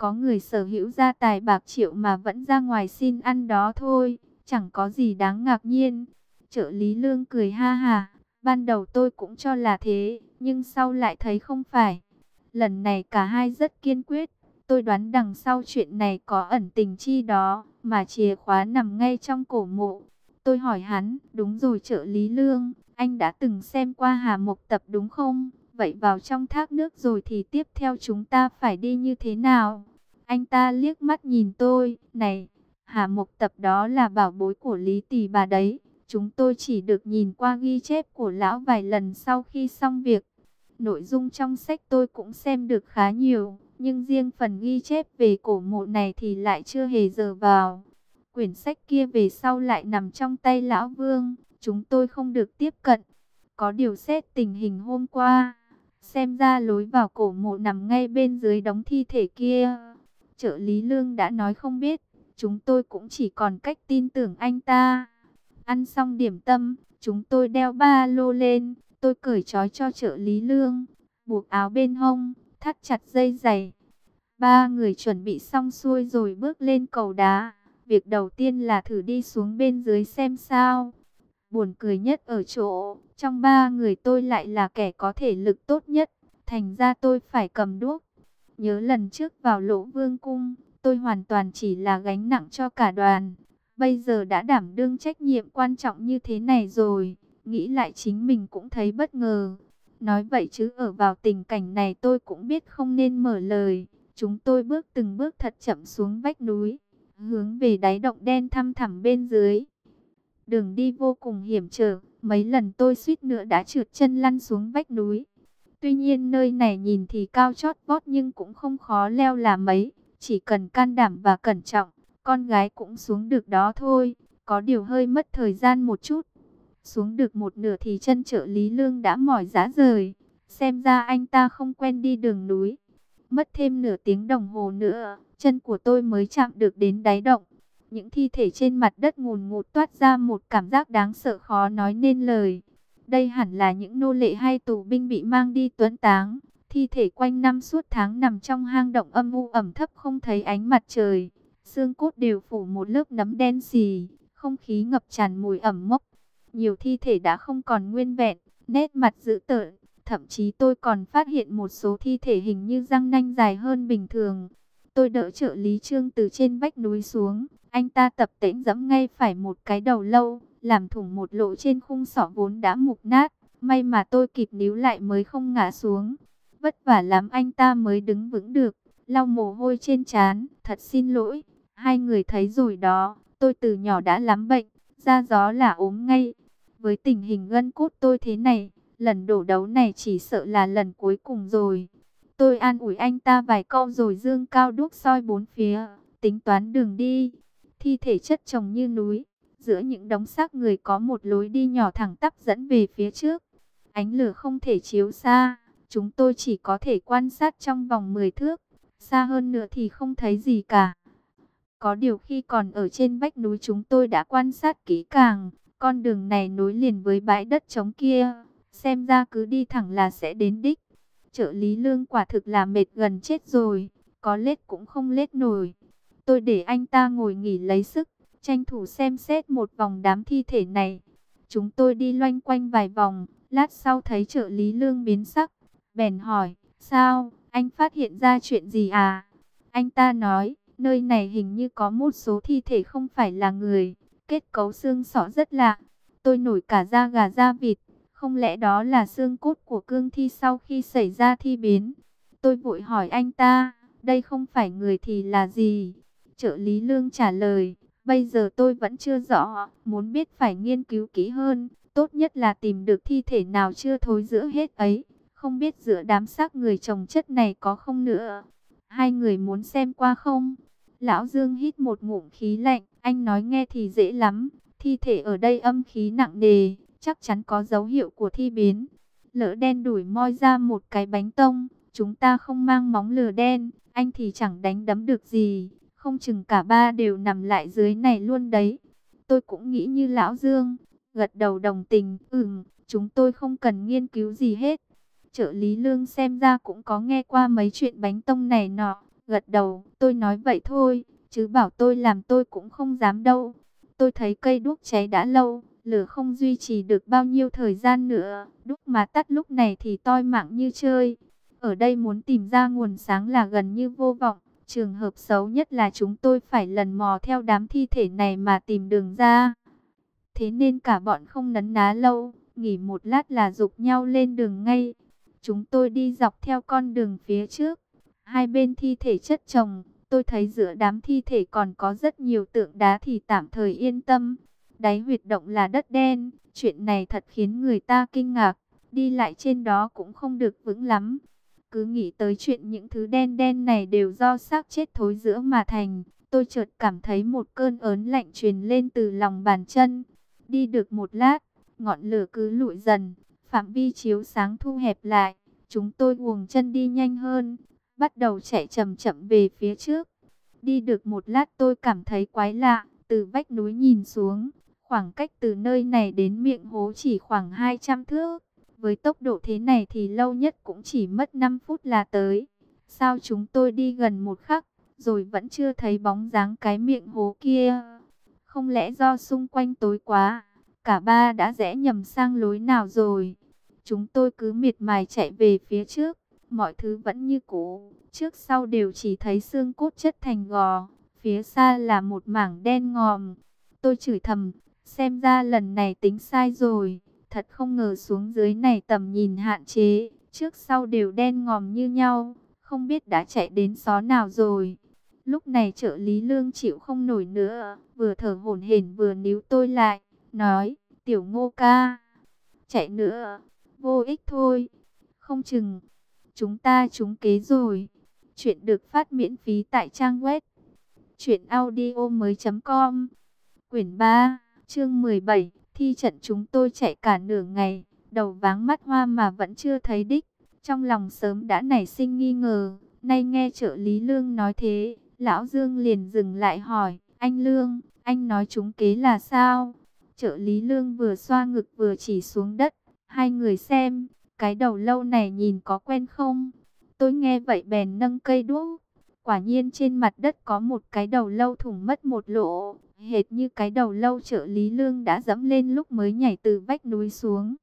Có người sở hữu gia tài bạc triệu mà vẫn ra ngoài xin ăn đó thôi, chẳng có gì đáng ngạc nhiên. Trợ lý Lương cười ha hả, ban đầu tôi cũng cho là thế, nhưng sau lại thấy không phải. Lần này cả hai rất kiên quyết, tôi đoán đằng sau chuyện này có ẩn tình chi đó, mà chìa khóa nằm ngay trong cổ mộ. Tôi hỏi hắn, đúng rồi trợ lý Lương, anh đã từng xem qua Hà Mộc Tập đúng không? Vậy vào trong thác nước rồi thì tiếp theo chúng ta phải đi như thế nào? Anh ta liếc mắt nhìn tôi, này, Hà Mộc Tập đó là bảo bối của Lý Tỳ bà đấy. Chúng tôi chỉ được nhìn qua ghi chép của lão vài lần sau khi xong việc. Nội dung trong sách tôi cũng xem được khá nhiều, nhưng riêng phần ghi chép về cổ mộ này thì lại chưa hề dờ vào. Quyển sách kia về sau lại nằm trong tay Lão Vương, chúng tôi không được tiếp cận. Có điều xét tình hình hôm qua, xem ra lối vào cổ mộ nằm ngay bên dưới đống thi thể kia. Trợ lý Lương đã nói không biết, chúng tôi cũng chỉ còn cách tin tưởng anh ta. Ăn xong điểm tâm, chúng tôi đeo ba lô lên, tôi cởi trói cho trợ lý Lương, buộc áo bên hông, thắt chặt dây giày. Ba người chuẩn bị xong xuôi rồi bước lên cầu đá. Việc đầu tiên là thử đi xuống bên dưới xem sao. Buồn cười nhất ở chỗ, trong ba người tôi lại là kẻ có thể lực tốt nhất, thành ra tôi phải cầm đuốc. Nhớ lần trước vào Lỗ Vương cung, tôi hoàn toàn chỉ là gánh nặng cho cả đoàn. Bây giờ đã đảm đương trách nhiệm quan trọng như thế này rồi, nghĩ lại chính mình cũng thấy bất ngờ. Nói vậy chứ ở vào tình cảnh này tôi cũng biết không nên mở lời. Chúng tôi bước từng bước thật chậm xuống vách núi, hướng về đáy động đen thăm thẳm bên dưới. Đường đi vô cùng hiểm trở, mấy lần tôi suýt nữa đã trượt chân lăn xuống vách núi. Tuy nhiên nơi này nhìn thì cao chót vót nhưng cũng không khó leo là mấy, chỉ cần can đảm và cẩn trọng, con gái cũng xuống được đó thôi, có điều hơi mất thời gian một chút. Xuống được một nửa thì chân trợ lý Lương đã mỏi rã rời, xem ra anh ta không quen đi đường núi. Mất thêm nửa tiếng đồng hồ nữa, chân của tôi mới chạm được đến đáy động. Những thi thể trên mặt đất ngùn ngụt toát ra một cảm giác đáng sợ khó nói nên lời. Đây hẳn là những nô lệ hay tù binh bị mang đi tuẫn táng. Thi thể quanh năm suốt tháng nằm trong hang động âm u ẩm thấp không thấy ánh mặt trời. Xương cốt đều phủ một lớp nấm đen xì, không khí ngập tràn mùi ẩm mốc. Nhiều thi thể đã không còn nguyên vẹn, nét mặt dữ tợn. Thậm chí tôi còn phát hiện một số thi thể hình như răng nanh dài hơn bình thường. Tôi đỡ trợ lý Trương từ trên vách núi xuống. Anh ta tập tễnh giẫm ngay phải một cái đầu lâu, làm thủng một lỗ trên khung sọ vốn đã mục nát. May mà tôi kịp níu lại mới không ngã xuống. Vất vả lắm anh ta mới đứng vững được, lau mồ hôi trên trán. Thật xin lỗi, hai người thấy rồi đó, tôi từ nhỏ đã lắm bệnh, ra gió là ốm ngay. Với tình hình gân cốt tôi thế này, lần đổ đấu này chỉ sợ là lần cuối cùng rồi. Tôi an ủi anh ta vài câu rồi dương cao đuốc soi bốn phía, tính toán đường đi. Thi thể chất chồng như núi, giữa những đống xác người có một lối đi nhỏ thẳng tắp dẫn về phía trước. Ánh lửa không thể chiếu xa, chúng tôi chỉ có thể quan sát trong vòng 10 thước, xa hơn nữa thì không thấy gì cả. Có điều khi còn ở trên vách núi chúng tôi đã quan sát kỹ càng, con đường này nối liền với bãi đất trống kia, xem ra cứ đi thẳng là sẽ đến đích. Trợ lý Lương quả thực là mệt gần chết rồi, có lết cũng không lết nổi. Tôi để anh ta ngồi nghỉ lấy sức, tranh thủ xem xét một vòng đám thi thể này. Chúng tôi đi loanh quanh vài vòng, lát sau thấy trợ lý Lương biến sắc, bèn hỏi, sao, anh phát hiện ra chuyện gì à? Anh ta nói, nơi này hình như có một số thi thể không phải là người, kết cấu xương sọ rất lạ. Tôi nổi cả da gà da vịt, không lẽ đó là xương cốt của cương thi sau khi xảy ra thi biến? Tôi vội hỏi anh ta, đây không phải người thì là gì? Trợ lý Lương trả lời, bây giờ tôi vẫn chưa rõ, muốn biết phải nghiên cứu kỹ hơn, tốt nhất là tìm được thi thể nào chưa thối rữa hết ấy, không biết giữa đám xác người chồng chất này có không nữa. Hai người muốn xem qua không? Lão Dương hít một ngụm khí lạnh, anh nói nghe thì dễ lắm, thi thể ở đây âm khí nặng nề, chắc chắn có dấu hiệu của thi biến. Lỡ đen đủi moi ra một cái bánh tông, chúng ta không mang móng lửa đen, anh thì chẳng đánh đấm được gì, không chừng cả ba đều nằm lại dưới này luôn đấy. Tôi cũng nghĩ như Lão Dương, gật đầu đồng tình, chúng tôi không cần nghiên cứu gì hết. Trợ lý Lương xem ra cũng có nghe qua mấy chuyện bánh tông này nọ, gật đầu. Tôi nói vậy thôi, chứ bảo tôi làm tôi cũng không dám đâu. Tôi thấy cây đuốc cháy đã lâu, lửa không duy trì được bao nhiêu thời gian nữa. Đuốc mà tắt lúc này thì toi mạng như chơi. Ở đây muốn tìm ra nguồn sáng là gần như vô vọng. Trường hợp xấu nhất là chúng tôi phải lần mò theo đám thi thể này mà tìm đường ra. Thế nên cả bọn không nấn ná lâu, nghỉ một lát là giục nhau lên đường ngay. Chúng tôi đi dọc theo con đường phía trước. Hai bên thi thể chất chồng, tôi thấy giữa đám thi thể còn có rất nhiều tượng đá thì tạm thời yên tâm. Đáy huyệt động là đất đen, chuyện này thật khiến người ta kinh ngạc. Đi lại trên đó cũng không được vững lắm. Cứ nghĩ tới chuyện những thứ đen đen này đều do xác chết thối rữa mà thành. Tôi chợt cảm thấy một cơn ớn lạnh truyền lên từ lòng bàn chân. Đi được một lát, ngọn lửa cứ lụi dần, phạm vi chiếu sáng thu hẹp lại. Chúng tôi guồng chân đi nhanh hơn, bắt đầu chạy chậm chậm về phía trước. Đi được một lát tôi cảm thấy quái lạ, từ vách núi nhìn xuống, khoảng cách từ nơi này đến miệng hố chỉ khoảng 200 thước. Với tốc độ thế này thì lâu nhất cũng chỉ mất 5 phút là tới. Sao chúng tôi đi gần một khắc, rồi vẫn chưa thấy bóng dáng cái miệng hố kia? Không lẽ do xung quanh tối quá, cả ba đã rẽ nhầm sang lối nào rồi? Chúng tôi cứ miệt mài chạy về phía trước, mọi thứ vẫn như cũ, trước sau đều chỉ thấy xương cốt chất thành gò, phía xa là một mảng đen ngòm. Tôi chửi thầm, xem ra lần này tính sai rồi, thật không ngờ xuống dưới này tầm nhìn hạn chế, trước sau đều đen ngòm như nhau, không biết đã chạy đến xó nào rồi. Lúc này trợ lý Lương chịu không nổi nữa, vừa thở hổn hển vừa níu tôi lại, nói, Tiểu Ngô ca, chạy nữa, vô ích thôi, không chừng, chúng ta trúng kế rồi. Chuyện được phát miễn phí tại trang web truyệnaudiomoi.com. Quyển 3, chương 17, thi trận. Chúng tôi chạy cả nửa ngày, đầu váng mắt hoa mà vẫn chưa thấy đích. Trong lòng sớm đã nảy sinh nghi ngờ, nay nghe trợ lý Lương nói thế, Lão Dương liền dừng lại hỏi, anh Lương, anh nói trúng kế là sao? Trợ lý Lương vừa xoa ngực vừa chỉ xuống đất, hai người xem, cái đầu lâu này nhìn có quen không? Tôi nghe vậy bèn nâng cây đuốc, quả nhiên trên mặt đất có một cái đầu lâu thủng mất một lỗ, hệt như cái đầu lâu trợ lý Lương đã dẫm lên lúc mới nhảy từ vách núi xuống.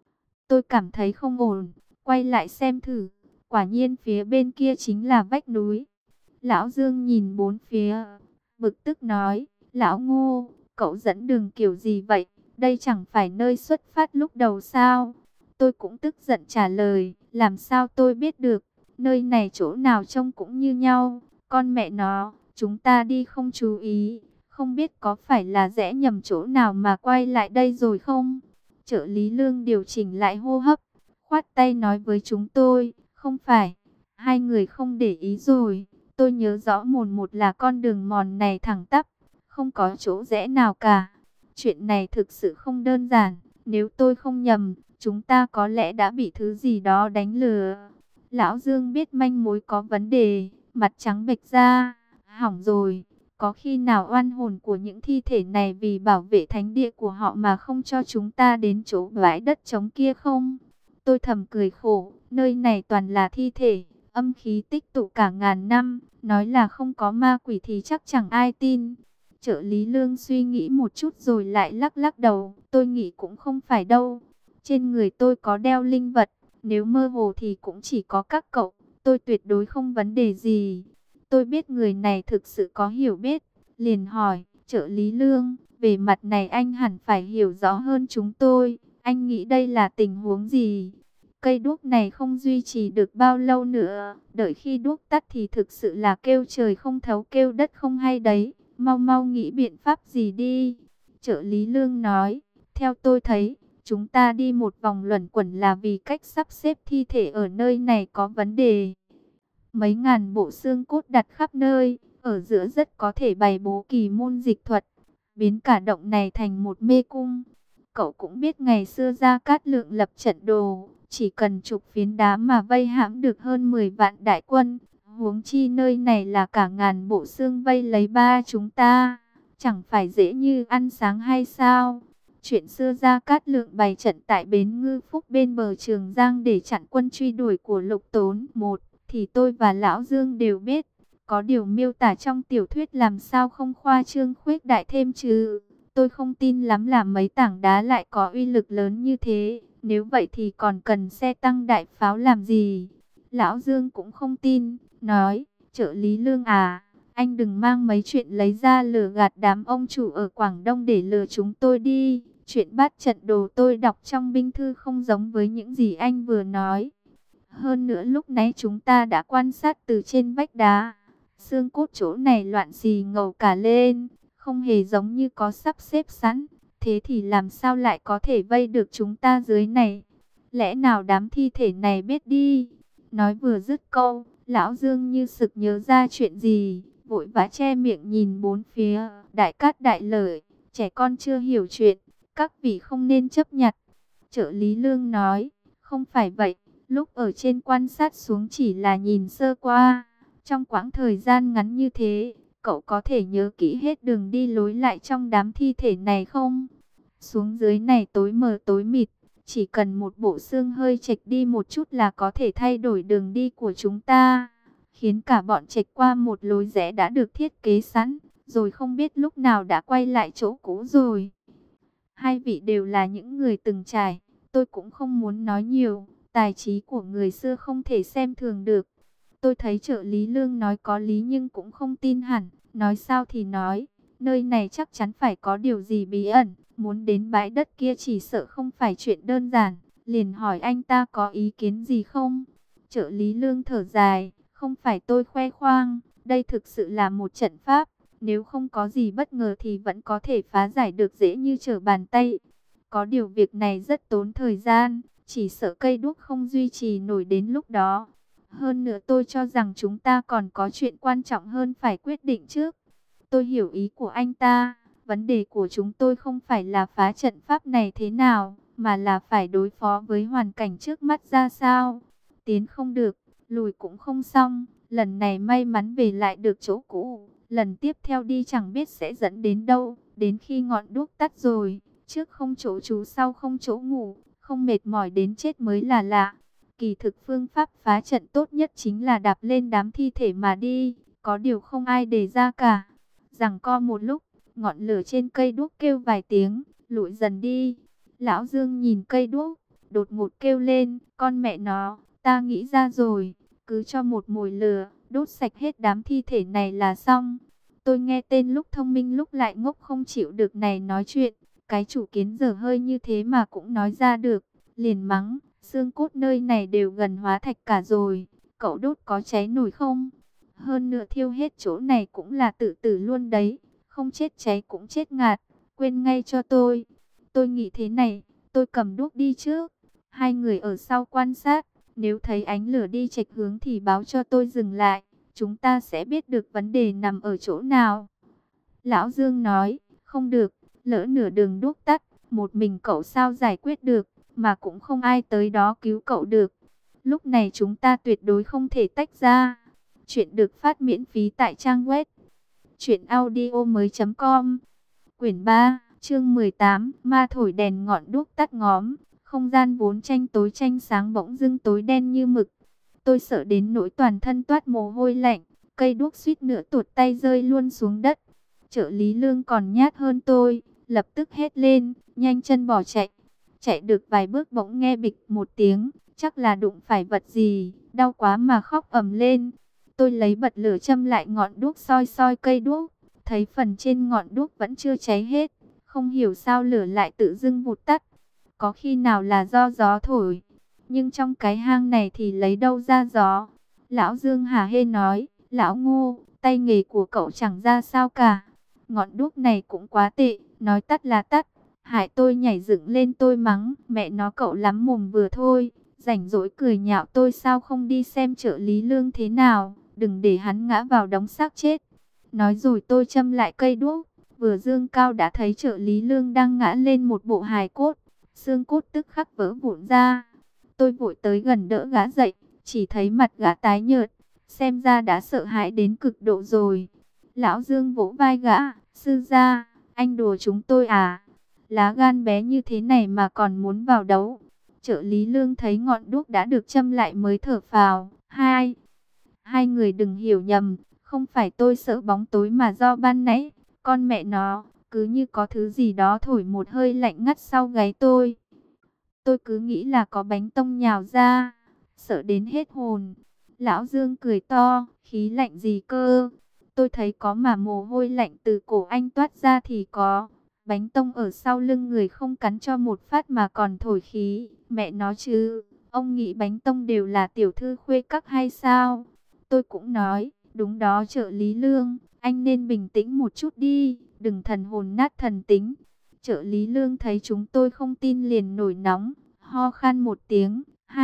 Tôi cảm thấy không ổn, quay lại xem thử, quả nhiên phía bên kia chính là vách núi. Lão Dương nhìn bốn phía, bực tức nói, Lão Ngô, cậu dẫn đường kiểu gì vậy? Đây chẳng phải nơi xuất phát lúc đầu sao? Tôi cũng tức giận trả lời, làm sao tôi biết được, nơi này chỗ nào trông cũng như nhau. Con mẹ nó, chúng ta đi không chú ý, không biết có phải là rẽ nhầm chỗ nào mà quay lại đây rồi không? Trợ lý Lương điều chỉnh lại hô hấp, khoát tay nói với chúng tôi, không phải, hai người không để ý rồi. Tôi nhớ rõ mồn một là con đường mòn này thẳng tắp, không có chỗ rẽ nào cả. Chuyện này thực sự không đơn giản, nếu tôi không nhầm, chúng ta có lẽ đã bị thứ gì đó đánh lừa. Lão Dương biết manh mối có vấn đề, mặt trắng bệch ra, hỏng rồi. Có khi nào oan hồn của những thi thể này vì bảo vệ thánh địa của họ mà không cho chúng ta đến chỗ bãi đất trống kia không? Tôi thầm cười khổ, nơi này toàn là thi thể, âm khí tích tụ cả ngàn năm, nói là không có ma quỷ thì chắc chẳng ai tin. Trợ lý Lương suy nghĩ một chút rồi lại lắc lắc đầu, tôi nghĩ cũng không phải đâu. Trên người tôi có đeo linh vật, nếu mơ hồ thì cũng chỉ có các cậu, tôi tuyệt đối không vấn đề gì. Tôi biết người này thực sự có hiểu biết, liền hỏi, trợ lý Lương, về mặt này anh hẳn phải hiểu rõ hơn chúng tôi, anh nghĩ đây là tình huống gì? Cây đuốc này không duy trì được bao lâu nữa, đợi khi đuốc tắt thì thực sự là kêu trời không thấu kêu đất không hay đấy, mau mau nghĩ biện pháp gì đi. Trợ lý Lương nói, theo tôi thấy, chúng ta đi một vòng luẩn quẩn là vì cách sắp xếp thi thể ở nơi này có vấn đề. Mấy ngàn bộ xương cốt đặt khắp nơi, ở giữa rất có thể bày bố kỳ môn dịch thuật, biến cả động này thành một mê cung. Cậu cũng biết ngày xưa Gia Cát Lượng lập trận đồ, chỉ cần chục phiến đá mà vây hãm được hơn 10 vạn đại quân. Huống chi nơi này là cả ngàn bộ xương vây lấy ba chúng ta, chẳng phải dễ như ăn sáng hay sao? Chuyện xưa Gia Cát Lượng bày trận tại bến Ngư Phúc bên bờ Trường Giang để chặn quân truy đuổi của Lục Tốn một thì tôi và Lão Dương đều biết. Có điều miêu tả trong tiểu thuyết làm sao không khoa trương khuếch đại thêm chứ. Tôi không tin lắm là mấy tảng đá lại có uy lực lớn như thế. Nếu vậy thì còn cần xe tăng đại pháo làm gì? Lão Dương cũng không tin, nói, trợ lý Lương à, anh đừng mang mấy chuyện lấy ra lừa gạt đám ông chủ ở Quảng Đông để lừa chúng tôi đi. Chuyện bát trận đồ tôi đọc trong binh thư không giống với những gì anh vừa nói. Hơn nữa lúc nãy chúng ta đã quan sát từ trên vách đá. Xương cốt chỗ này loạn xì ngầu cả lên, không hề giống như có sắp xếp sẵn. Thế thì làm sao lại có thể vây được chúng ta dưới này? Lẽ nào đám thi thể này biết đi? Nói vừa dứt câu, lão Dương như sực nhớ ra chuyện gì, vội vã che miệng nhìn bốn phía. Đại cát đại lợi, trẻ con chưa hiểu chuyện, các vị không nên chấp nhặt. Trợ lý Lương nói, không phải vậy, lúc ở trên quan sát xuống chỉ là nhìn sơ qua. Trong quãng thời gian ngắn như thế, cậu có thể nhớ kỹ hết đường đi lối lại trong đám thi thể này không? Xuống dưới này tối mờ tối mịt, chỉ cần một bộ xương hơi chệch đi một chút là có thể thay đổi đường đi của chúng ta, khiến cả bọn chệch qua một lối rẽ đã được thiết kế sẵn, rồi không biết lúc nào đã quay lại chỗ cũ rồi. Hai vị đều là những người từng trải, tôi cũng không muốn nói nhiều, tài trí của người xưa không thể xem thường được. Tôi thấy trợ lý Lương nói có lý nhưng cũng không tin hẳn, nói sao thì nói, nơi này chắc chắn phải có điều gì bí ẩn, muốn đến bãi đất kia chỉ sợ không phải chuyện đơn giản, liền hỏi anh ta có ý kiến gì không. Trợ lý Lương thở dài, không phải tôi khoe khoang, đây thực sự là một trận pháp, nếu không có gì bất ngờ thì vẫn có thể phá giải được dễ như trở bàn tay. Có điều việc này rất tốn thời gian, chỉ sợ cây đuốc không duy trì nổi đến lúc đó. Hơn nữa tôi cho rằng chúng ta còn có chuyện quan trọng hơn phải quyết định trước. Tôi hiểu ý của anh ta, vấn đề của chúng tôi không phải là phá trận pháp này thế nào, mà là phải đối phó với hoàn cảnh trước mắt ra sao. Tiến không được, lùi cũng không xong, lần này may mắn về lại được chỗ cũ, lần tiếp theo đi chẳng biết sẽ dẫn đến đâu, đến khi ngọn đuốc tắt rồi, trước không chỗ trú sau không chỗ ngủ, không mệt mỏi đến chết mới là lạ. Kỳ thực phương pháp phá trận tốt nhất chính là đạp lên đám thi thể mà đi, có điều không ai đề ra cả. Giằng co một lúc, ngọn lửa trên cây đuốc kêu vài tiếng, lụi dần đi. Lão Dương nhìn cây đuốc, đột ngột kêu lên, con mẹ nó, ta nghĩ ra rồi, cứ cho một mồi lửa, đốt sạch hết đám thi thể này là xong. Tôi nghe tên lúc thông minh lúc lại ngốc không chịu được này nói chuyện, cái chủ kiến dở hơi như thế mà cũng nói ra được, liền mắng. Xương cốt nơi này đều gần hóa thạch cả rồi, cậu đốt có cháy nổi không? Hơn nữa thiêu hết chỗ này cũng là tự tử luôn đấy, không chết cháy cũng chết ngạt, quên ngay cho tôi. Tôi nghĩ thế này, tôi cầm đuốc đi trước, hai người ở sau quan sát, nếu thấy ánh lửa đi chệch hướng thì báo cho tôi dừng lại, chúng ta sẽ biết được vấn đề nằm ở chỗ nào. Lão Dương nói, không được, lỡ nửa đường đuốc tắt, một mình cậu sao giải quyết được, mà cũng không ai tới đó cứu cậu được. Lúc này chúng ta tuyệt đối không thể tách ra. Chuyện được phát miễn phí tại trang web truyệnaudiomoi.com. Quyển 3, chương 18, ma thổi đèn ngọn đuốc tắt ngóm. Không gian vốn tranh tối tranh sáng bỗng dưng tối đen như mực. Tôi sợ đến nỗi toàn thân toát mồ hôi lạnh, cây đuốc suýt nữa tuột tay rơi luôn xuống đất. Trợ lý Lương còn nhát hơn tôi, lập tức hét lên, nhanh chân bỏ chạy. Chạy được vài bước bỗng nghe bịch một tiếng, chắc là đụng phải vật gì, đau quá mà khóc ầm lên. Tôi lấy bật lửa châm lại ngọn đuốc soi soi cây đuốc, thấy phần trên ngọn đuốc vẫn chưa cháy hết, không hiểu sao lửa lại tự dưng vụt tắt. Có khi nào là do gió thổi, nhưng trong cái hang này thì lấy đâu ra gió. Lão Dương hả hê nói, lão Ngô, tay nghề của cậu chẳng ra sao cả. Ngọn đuốc này cũng quá tệ, nói tắt là tắt. Hại tôi nhảy dựng lên tôi mắng, mẹ nó cậu lắm mồm vừa thôi, rảnh rỗi cười nhạo tôi sao không đi xem trợ lý Lương thế nào, đừng để hắn ngã vào đống xác chết. Nói rồi tôi châm lại cây đuốc, vừa dương cao đã thấy trợ lý Lương đang ngã lên một bộ hài cốt, xương cốt tức khắc vỡ vụn ra. Tôi vội tới gần đỡ gã dậy, chỉ thấy mặt gã tái nhợt, xem ra đã sợ hãi đến cực độ rồi. Lão Dương vỗ vai gã, sư gia, anh đùa chúng tôi à? Lá gan bé như thế này mà còn muốn vào đấu. Trợ lý Lương thấy ngọn đuốc đã được châm lại mới thở phào. Hai người đừng hiểu nhầm, Không phải tôi sợ bóng tối mà do ban nãy, con mẹ nó, cứ như có thứ gì đó thổi một hơi lạnh ngắt sau gáy tôi. Tôi cứ nghĩ là có bánh tông nhào ra, sợ đến hết hồn. Lão Dương cười to, khí lạnh gì cơ? Tôi thấy có mà mồ hôi lạnh từ cổ anh toát ra thì có. Bánh tông ở sau lưng người không cắn cho một phát mà còn thổi khí. Mẹ nó chứ, ông nghĩ bánh tông đều là tiểu thư khuê các hay sao? Tôi cũng nói, đúng đó trợ lý Lương, anh nên bình tĩnh một chút đi, đừng thần hồn nát thần tính. Trợ lý Lương thấy chúng tôi không tin liền nổi nóng, ho khan một tiếng,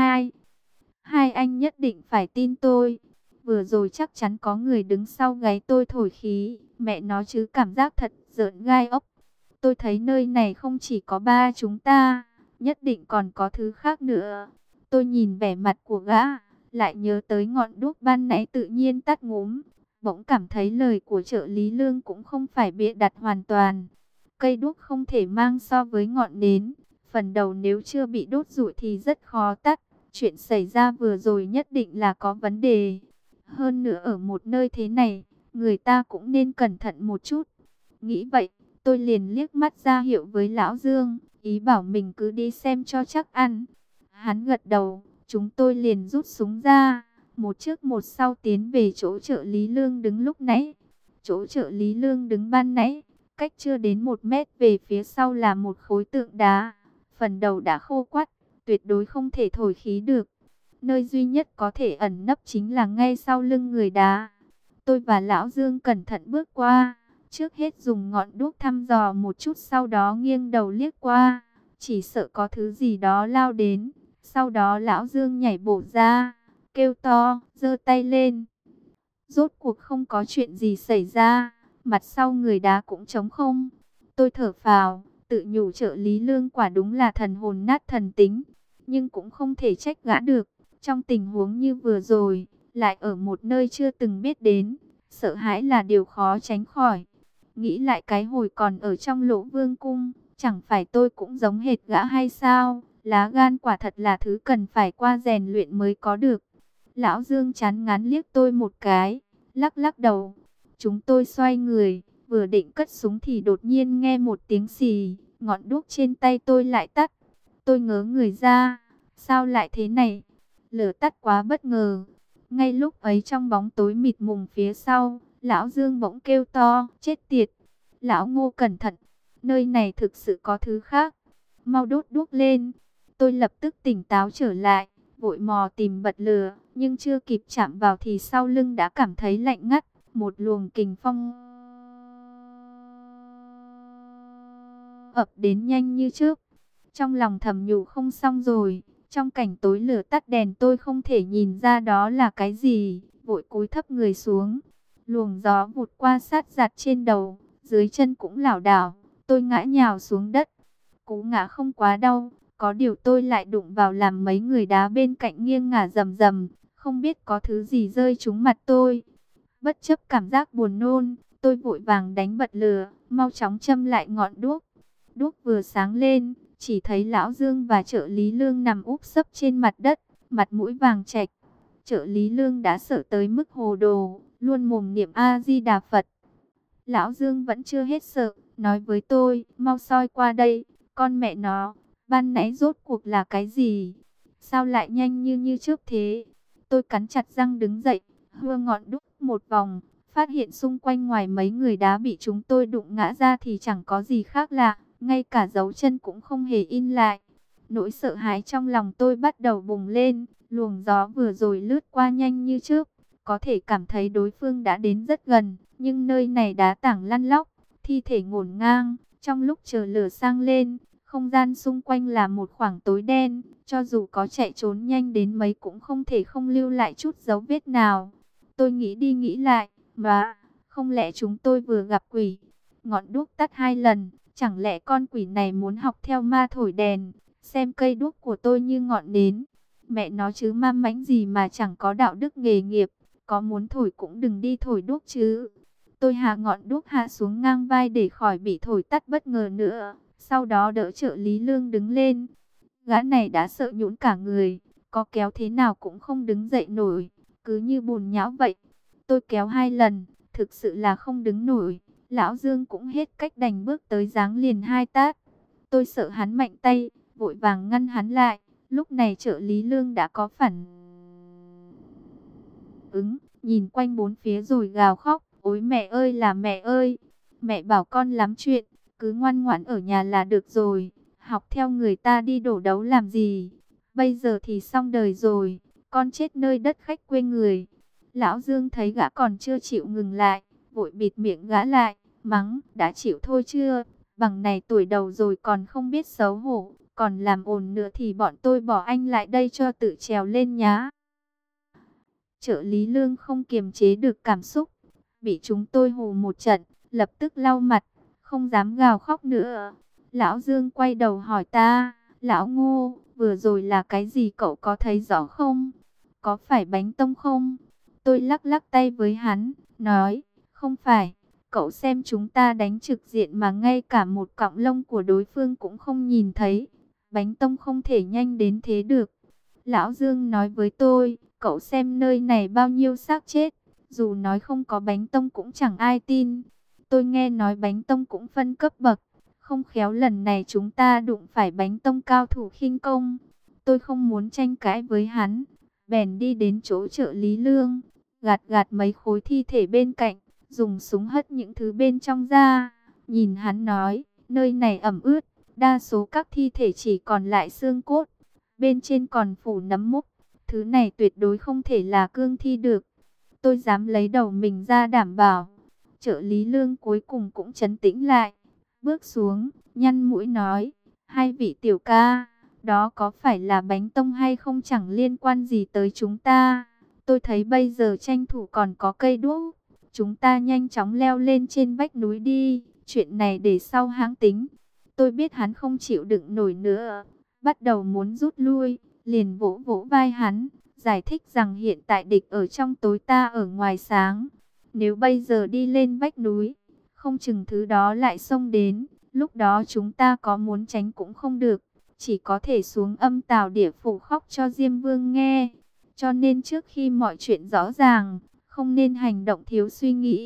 hai anh nhất định phải tin tôi. Vừa rồi chắc chắn có người đứng sau gáy tôi thổi khí, mẹ nó chứ cảm giác thật rợn gai ốc. Tôi thấy nơi này không chỉ có ba chúng ta, nhất định còn có thứ khác nữa. Tôi nhìn vẻ mặt của gã, lại nhớ tới ngọn đuốc ban nãy tự nhiên tắt ngúm. Bỗng cảm thấy lời của trợ lý Lương cũng không phải bịa đặt hoàn toàn. Cây đuốc không thể mang so với ngọn nến. Phần đầu nếu chưa bị đốt rụi thì rất khó tắt. Chuyện xảy ra vừa rồi nhất định là có vấn đề. Hơn nữa ở một nơi thế này, người ta cũng nên cẩn thận một chút. Nghĩ vậy, tôi liền liếc mắt ra hiệu với Lão Dương, ý bảo mình cứ đi xem cho chắc ăn. Hắn gật đầu, chúng tôi liền rút súng ra, một trước một sau tiến về chỗ trợ lý Lương đứng lúc nãy. Chỗ trợ lý Lương đứng ban nãy, cách chưa đến 1 mét về phía sau là một khối tượng đá. Phần đầu đã khô quắt, tuyệt đối không thể thổi khí được. Nơi duy nhất có thể ẩn nấp chính là ngay sau lưng người đá. Tôi và Lão Dương cẩn thận bước qua, trước hết dùng ngọn đuốc thăm dò một chút, sau đó nghiêng đầu liếc qua, chỉ sợ có thứ gì đó lao đến. Sau đó Lão Dương nhảy bổ ra, kêu to, giơ tay lên. Rốt cuộc không có chuyện gì xảy ra, mặt sau người đá cũng trống không. Tôi thở phào, tự nhủ trợ lý Lương quả đúng là thần hồn nát thần tính, nhưng cũng không thể trách gã được. Trong tình huống như vừa rồi, lại ở một nơi chưa từng biết đến, sợ hãi là điều khó tránh khỏi. Nghĩ lại cái hồi còn ở trong Lỗ Vương cung, chẳng phải tôi cũng giống hệt gã hay sao? Lá gan quả thật là thứ cần phải qua rèn luyện mới có được. Lão Dương chán ngán liếc tôi một cái, lắc lắc đầu. Chúng tôi xoay người, vừa định cất súng thì đột nhiên nghe một tiếng xì, ngọn đuốc trên tay tôi lại tắt. Tôi ngớ người ra, sao lại thế này? Lửa tắt quá bất ngờ. Ngay lúc ấy trong bóng tối mịt mùng phía sau, Lão Dương bỗng kêu to, chết tiệt. Lão Ngô cẩn thận, nơi này thực sự có thứ khác. Mau đốt đuốc lên. Tôi lập tức tỉnh táo trở lại, vội mò tìm bật lửa, nhưng chưa kịp chạm vào thì sau lưng đã cảm thấy lạnh ngắt, một luồng kình phong ập đến nhanh như trước. Trong lòng thầm nhủ không xong rồi, trong cảnh tối lửa tắt đèn tôi không thể nhìn ra đó là cái gì, vội cúi thấp người xuống. Luồng gió vụt qua sát giặt trên đầu, dưới chân cũng lảo đảo, tôi ngã nhào xuống đất. Cú ngã không quá đau, có điều tôi lại đụng vào làm mấy người đá bên cạnh nghiêng ngả rầm rầm, không biết có thứ gì rơi trúng mặt tôi. Bất chấp cảm giác buồn nôn, tôi vội vàng đánh bật lửa, mau chóng châm lại ngọn đuốc. Đuốc vừa sáng lên, chỉ thấy Lão Dương và trợ lý Lương nằm úp sấp trên mặt đất, mặt mũi vàng chạch. Trợ lý Lương đã sợ tới mức hồ đồ, luôn mồm niệm A-di-đà Phật. Lão Dương vẫn chưa hết sợ, nói với tôi, mau soi qua đây, con mẹ nó, ban nãy rốt cuộc là cái gì? Sao lại nhanh như trước thế? Tôi cắn chặt răng đứng dậy, hơ ngọn đuốc một vòng, phát hiện xung quanh ngoài mấy người đá bị chúng tôi đụng ngã ra thì chẳng có gì khác lạ, ngay cả dấu chân cũng không hề in lại. Nỗi sợ hãi trong lòng tôi bắt đầu bùng lên, luồng gió vừa rồi lướt qua nhanh như trước, có thể cảm thấy đối phương đã đến rất gần, nhưng nơi này đá tảng lăn lóc, thi thể ngổn ngang, trong lúc chờ lửa sang lên, không gian xung quanh là một khoảng tối đen, cho dù có chạy trốn nhanh đến mấy cũng không thể không lưu lại chút dấu vết nào. Tôi nghĩ đi nghĩ lại, mà không lẽ chúng tôi vừa gặp quỷ? Ngọn đuốc tắt 2 lần, chẳng lẽ con quỷ này muốn học theo ma thổi đèn, xem cây đuốc của tôi như ngọn nến? Mẹ nó chứ ma mãnh gì mà chẳng có đạo đức nghề nghiệp, có muốn thổi cũng đừng đi thổi đuốc chứ. Tôi hạ ngọn đuốc hạ xuống ngang vai để khỏi bị thổi tắt bất ngờ nữa, sau đó đỡ trợ lý Lương đứng lên. Gã này đã sợ nhũn cả người, có kéo thế nào cũng không đứng dậy nổi, cứ như bùn nhão vậy. tôi kéo 2 lần, thực sự là không đứng nổi. Lão Dương cũng hết cách đành bước tới giáng liền 2 tát. Tôi sợ hắn mạnh tay, vội vàng ngăn hắn lại. Lúc này trợ lý Lương đã có phản ứng, nhìn quanh bốn phía rồi gào khóc. Ôi mẹ ơi là mẹ ơi, mẹ bảo con lắm chuyện, cứ ngoan ngoãn ở nhà là được rồi, học theo người ta đi đổ đấu làm gì. Bây giờ thì xong đời rồi, con chết nơi đất khách quê người. Lão Dương thấy gã còn chưa chịu ngừng lại, vội bịt miệng gã lại, mắng, đã chịu thôi chưa, bằng này tuổi đầu rồi còn không biết xấu hổ, còn làm ồn nữa thì bọn tôi bỏ anh lại đây cho tự trèo lên nhá. Trợ lý Lương không kiềm chế được cảm xúc, bị chúng tôi hù một trận, lập tức lau mặt, không dám gào khóc nữa. Lão Dương quay đầu hỏi ta, lão Ngô, vừa rồi là cái gì cậu có thấy rõ không? Có phải bánh tông không? Tôi lắc lắc tay với hắn, nói, không phải, cậu xem chúng ta đánh trực diện mà ngay cả một cọng lông của đối phương cũng không nhìn thấy. Bánh tông không thể nhanh đến thế được. Lão Dương nói với tôi, cậu xem nơi này bao nhiêu xác chết, dù nói không có bánh tông cũng chẳng ai tin. Tôi nghe nói bánh tông cũng phân cấp bậc, không khéo lần này chúng ta đụng phải bánh tông cao thủ khinh công. Tôi không muốn tranh cãi với hắn, bèn đi đến chỗ trợ lý Lương, gạt gạt mấy khối thi thể bên cạnh, dùng súng hất những thứ bên trong ra. Nhìn hắn nói, nơi này ẩm ướt, đa số các thi thể chỉ còn lại xương cốt, bên trên còn phủ nấm mốc, thứ này tuyệt đối không thể là cương thi được. Tôi dám lấy đầu mình ra đảm bảo. Trợ lý Lương cuối cùng cũng trấn tĩnh lại, bước xuống, nhăn mũi nói, hai vị tiểu ca, đó có phải là bánh tông hay không chẳng liên quan gì tới chúng ta. Tôi thấy bây giờ tranh thủ còn có cây đuốc, chúng ta nhanh chóng leo lên trên vách núi đi, chuyện này để sau hãng tính. Tôi biết hắn không chịu đựng nổi nữa, bắt đầu muốn rút lui, liền vỗ vỗ vai hắn, giải thích rằng hiện tại địch ở trong tối ta ở ngoài sáng. Nếu bây giờ đi lên vách núi, không chừng thứ đó lại xông đến, lúc đó chúng ta có muốn tránh cũng không được, chỉ có thể xuống Âm Tào Địa Phủ khóc cho Diêm Vương nghe. Cho nên trước khi mọi chuyện rõ ràng, không nên hành động thiếu suy nghĩ.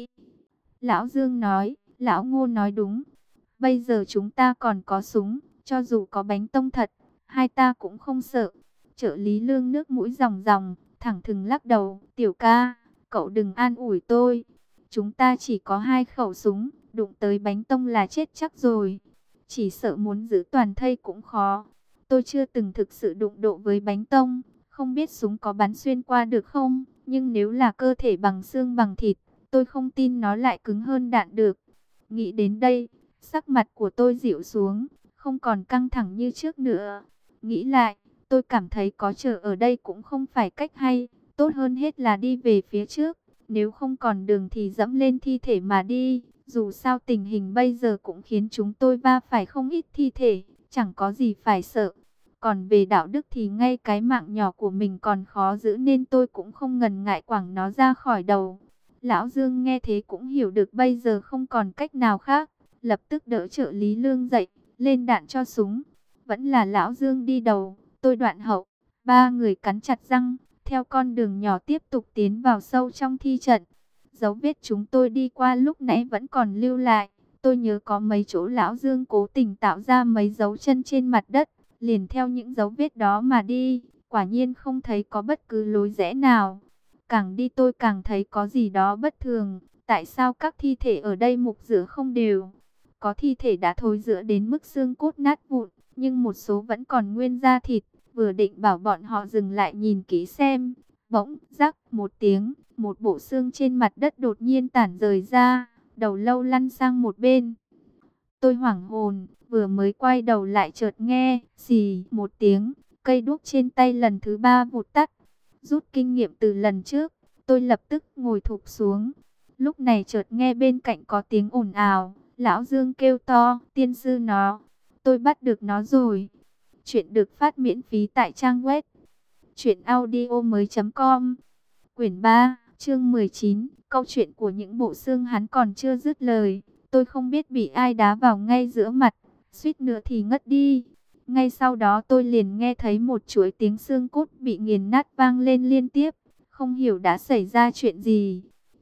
Lão Dương nói, Lão Ngô nói đúng, bây giờ chúng ta còn có súng, cho dù có bánh tông thật, hai ta cũng không sợ. Trợ lý Lương nước mũi ròng ròng, thẳng thừng lắc đầu, tiểu ca, cậu đừng an ủi tôi. Chúng ta chỉ có 2 khẩu súng, đụng tới bánh tông là chết chắc rồi. Chỉ sợ muốn giữ toàn thây cũng khó. Tôi chưa từng thực sự đụng độ với bánh tông, không biết súng có bắn xuyên qua được không. Nhưng nếu là cơ thể bằng xương bằng thịt, tôi không tin nó lại cứng hơn đạn được. Nghĩ đến đây, sắc mặt của tôi dịu xuống, không còn căng thẳng như trước nữa. Nghĩ lại, tôi cảm thấy có chờ ở đây cũng không phải cách hay, tốt hơn hết là đi về phía trước. Nếu không còn đường thì dẫm lên thi thể mà đi, dù sao tình hình bây giờ cũng khiến chúng tôi va phải không ít thi thể, chẳng có gì phải sợ. Còn về đạo đức thì ngay cái mạng nhỏ của mình còn khó giữ nên tôi cũng không ngần ngại quẳng nó ra khỏi đầu. Lão Dương nghe thế cũng hiểu được bây giờ không còn cách nào khác, lập tức đỡ trợ lý Lương dậy, lên đạn cho súng. Vẫn là Lão Dương đi đầu, tôi đoạn hậu. 3 người cắn chặt răng, theo con đường nhỏ tiếp tục tiến vào sâu trong thi trận. Dấu vết chúng tôi đi qua lúc nãy vẫn còn lưu lại. Tôi nhớ có mấy chỗ Lão Dương cố tình tạo ra mấy dấu chân trên mặt đất, liền theo những dấu vết đó mà đi. Quả nhiên không thấy có bất cứ lối rẽ nào. Càng đi tôi càng thấy có gì đó bất thường. Tại sao các thi thể ở đây mục rửa không đều? Có thi thể đã thối rữa đến mức xương cốt nát vụn, nhưng một số vẫn còn nguyên da thịt. Vừa định bảo bọn họ dừng lại nhìn kỹ xem, bỗng rắc một tiếng, một bộ xương trên mặt đất đột nhiên tản rời ra, đầu lâu lăn sang một bên. Tôi hoảng hồn, vừa mới quay đầu lại chợt nghe xì một tiếng, cây đuốc trên tay lần thứ 3 vụt tắt. Rút kinh nghiệm từ lần trước, tôi lập tức ngồi thụp xuống. Lúc này chợt nghe bên cạnh có tiếng ồn ào, Lão Dương kêu to, tiên sư nó, tôi bắt được nó rồi. Chuyện được phát miễn phí tại trang web truyệnaudiomoi.com. Quyển 3, chương 19, câu chuyện của những bộ xương hắn còn chưa dứt lời, tôi không biết bị ai đá vào ngay giữa mặt, suýt nữa thì ngất đi. Ngay sau đó tôi liền nghe thấy một chuỗi tiếng xương cốt bị nghiền nát vang lên liên tiếp, không hiểu đã xảy ra chuyện gì.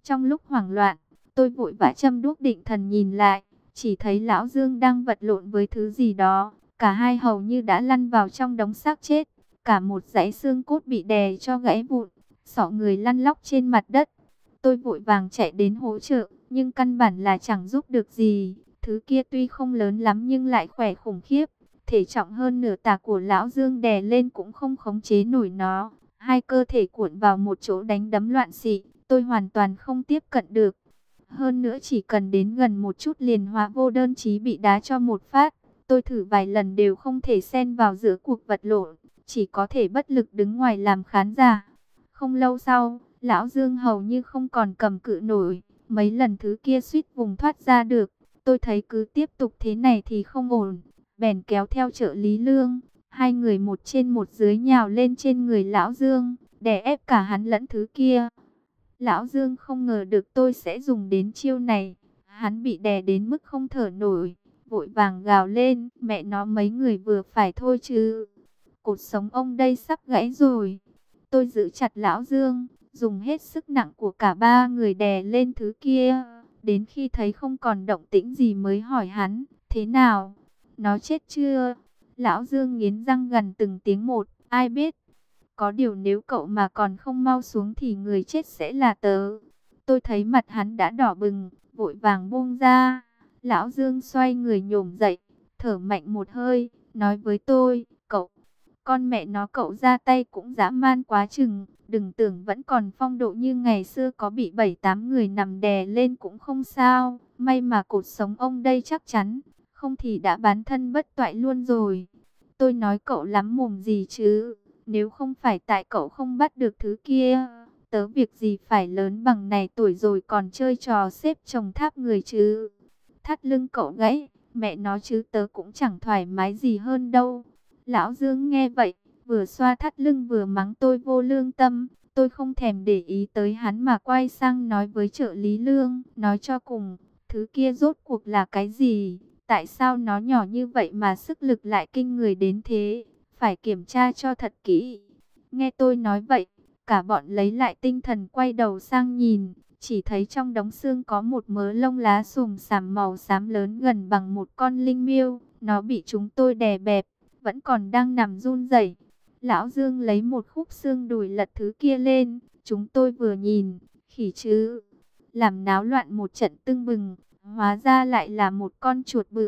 Trong lúc hoảng loạn, tôi vội vã châm đuốc định thần nhìn lại, chỉ thấy Lão Dương đang vật lộn với thứ gì đó. Cả hai hầu như đã lăn vào trong đống xác chết. Cả một dãy xương cốt bị đè cho gãy vụn, xọ người lăn lóc trên mặt đất. Tôi vội vàng chạy đến hỗ trợ, nhưng căn bản là chẳng giúp được gì. Thứ kia tuy không lớn lắm nhưng lại khỏe khủng khiếp. Thể trọng hơn nửa tả của Lão Dương đè lên cũng không khống chế nổi nó. Hai cơ thể cuộn vào một chỗ đánh đấm loạn xị, tôi hoàn toàn không tiếp cận được. Hơn nữa chỉ cần đến gần một chút liền hóa vô đơn chí bị đá cho một phát. Tôi thử vài lần đều không thể xen vào giữa cuộc vật lộn, chỉ có thể bất lực đứng ngoài làm khán giả. Không lâu sau, Lão Dương hầu như không còn cầm cự nổi, mấy lần thứ kia suýt vùng thoát ra được. Tôi thấy cứ tiếp tục thế này thì không ổn, bèn kéo theo trợ lý Lương. Hai người một trên một dưới nhào lên trên người Lão Dương, đè ép cả hắn lẫn thứ kia. Lão Dương không ngờ được tôi sẽ dùng đến chiêu này. Hắn bị đè đến mức không thở nổi, vội vàng gào lên, mẹ nó mấy người vừa phải thôi chứ. Cột sống ông đây sắp gãy rồi. Tôi giữ chặt Lão Dương, dùng hết sức nặng của cả ba người đè lên thứ kia. Đến khi thấy không còn động tĩnh gì mới hỏi hắn, thế nào? Nó chết chưa? Lão Dương nghiến răng gằn từng tiếng một, ai biết. Có điều nếu cậu mà còn không mau xuống thì người chết sẽ là tớ. Tôi thấy mặt hắn đã đỏ bừng, vội vàng buông ra. Lão Dương xoay người nhổm dậy, thở mạnh một hơi, nói với tôi, cậu, con mẹ nó cậu ra tay cũng dã man quá chừng. Đừng tưởng vẫn còn phong độ như ngày xưa, có bị 7-8 người nằm đè lên cũng không sao. May mà cột sống ông đây chắc chắn, không thì đã bán thân bất toại luôn rồi. Tôi nói cậu lắm mồm gì chứ? Nếu không phải tại cậu không bắt được thứ kia, tớ việc gì phải lớn bằng này tuổi rồi còn chơi trò xếp chồng tháp người chứ. Thắt lưng cậu gãy, mẹ nó chứ tớ cũng chẳng thoải mái gì hơn đâu. Lão Dương nghe vậy, vừa xoa thắt lưng vừa mắng tôi vô lương tâm. Tôi không thèm để ý tới hắn mà quay sang nói với trợ lý Lương, nói cho cùng, thứ kia rốt cuộc là cái gì? Tại sao nó nhỏ như vậy mà sức lực lại kinh người đến thế? Phải kiểm tra cho thật kỹ. Nghe tôi nói vậy, cả bọn lấy lại tinh thần quay đầu sang nhìn. Chỉ thấy trong đống xương có một mớ lông lá xùm xàm màu xám lớn gần bằng một con linh miêu. Nó bị chúng tôi đè bẹp, vẫn còn đang nằm run rẩy. Lão Dương lấy một khúc xương đùi lật thứ kia lên. Chúng tôi vừa nhìn, khỉ chứ. Làm náo loạn một trận tưng bừng, hóa ra lại là một con chuột bự.